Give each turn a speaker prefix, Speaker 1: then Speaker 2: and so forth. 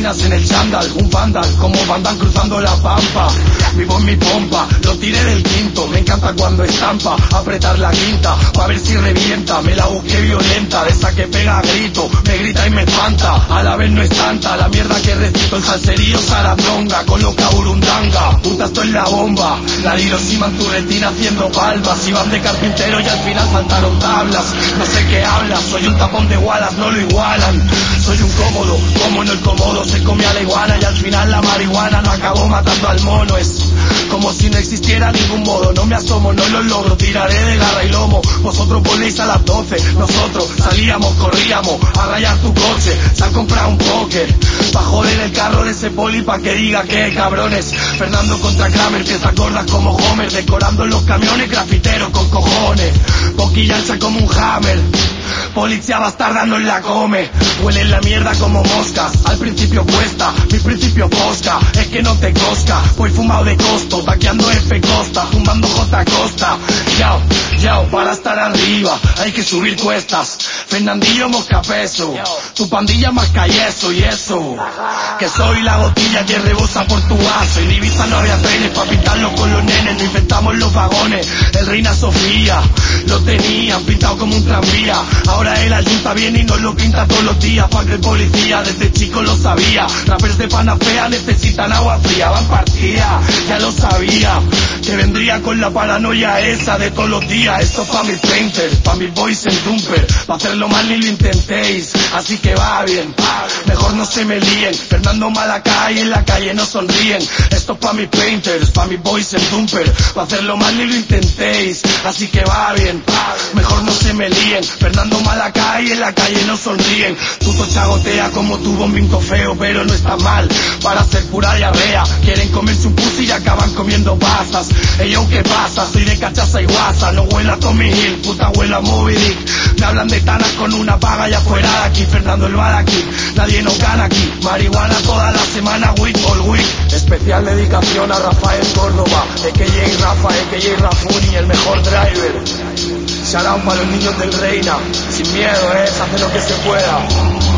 Speaker 1: imaginas en el chándal, un vandal, como Van cruzando la pampa. Vivo en mi pompa, lo tiré del quinto. Me encanta cuando estampa, apretar la quinta, pa' ver si revienta. Me la busqué violenta, de esa que pega a grito, me grita y me espanta. A la vez no es tanta la mierda que recito. El salserío sarandonga, con lo caburundanga. Puta, esto es la bomba, la dirosima en tu retina haciendo palmas. Iban de carpintero y al final saltaron tablas. No sé qué hablas, soy un tapón de Wallace, no lo igualan. Soy un cómodo, como en el cómodo se come a la iguana. Y al final la marihuana no acabó matando al mono. Es como si no existiera ningún modo. No me asomo, no lo logro, tiraré de garra y lomo. Vosotros voléis a las 12, nosotros salíamos, corríamos a rayar tu coche. Se han comprado un póker pa' joder el carro de ese poli, pa' que diga que cabrones. Fernando contra Kramer, piezas gordas como Homer, decorando los camiones, grafiteros con cojones. Boquilla ancha como un hammer, policía bastarda no la come. Huele la mierda como moscas, al principio cuesta, mi principio posca. Es que no te cosca, voy fumado de costo, taqueando F Costa, tumbando J Costa. Yao, yao, para estar arriba hay que subir cuestas. Fernandillo Moscapeso, tu pandilla más calleso y eso. Que soy la botella que rebosa por tu vaso. En Ibiza no había trenes pa' pintarlos con los nenes, no inventamos los vagones. El Reina Sofía lo tenían pintado como un tranvía. Ahora él ayunta bien y nos lo pinta todos los días. Padre policía, desde chico lo sabía. Rappers de pana fea necesitan agua fría. Van partida, ya lo sabía, que vendría con la paranoia esa de todos los días. Esto pa' mis painters, pa' mis boys en dumper. Pa' hacerlo mal ni lo intentéis, así que va bien, mejor no se me líen. Fernando Malacay en la calle no sonríen. Esto pa' mis painters, pa' mis boys en dumper. Pa' hacerlo mal ni lo intentéis, así que va bien, mejor no se me líen. Fernando Malacay en la calle no sonríen. Puto chagotea como tu bombinco feo, pero no está mal para hacer pura diarrea. Quieren comerse un pussy y acaban comiendo pasas. Ey, yo, ¿qué pasa? Soy de cachaza y guasa. No huela a Tommy Hill, puta huela a Moby Dick. Me hablan de tanas con una paga y afuera de aquí. Fernando el bar aquí, nadie nos gana aquí. Marihuana toda la semana, week all week. Especial dedicación a Rafael Córdoba, a.k.a. Rafa, a.k.a. Rafuni, el mejor driver. Shout out para los niños del Reina. Sin miedo, hacer lo que se pueda.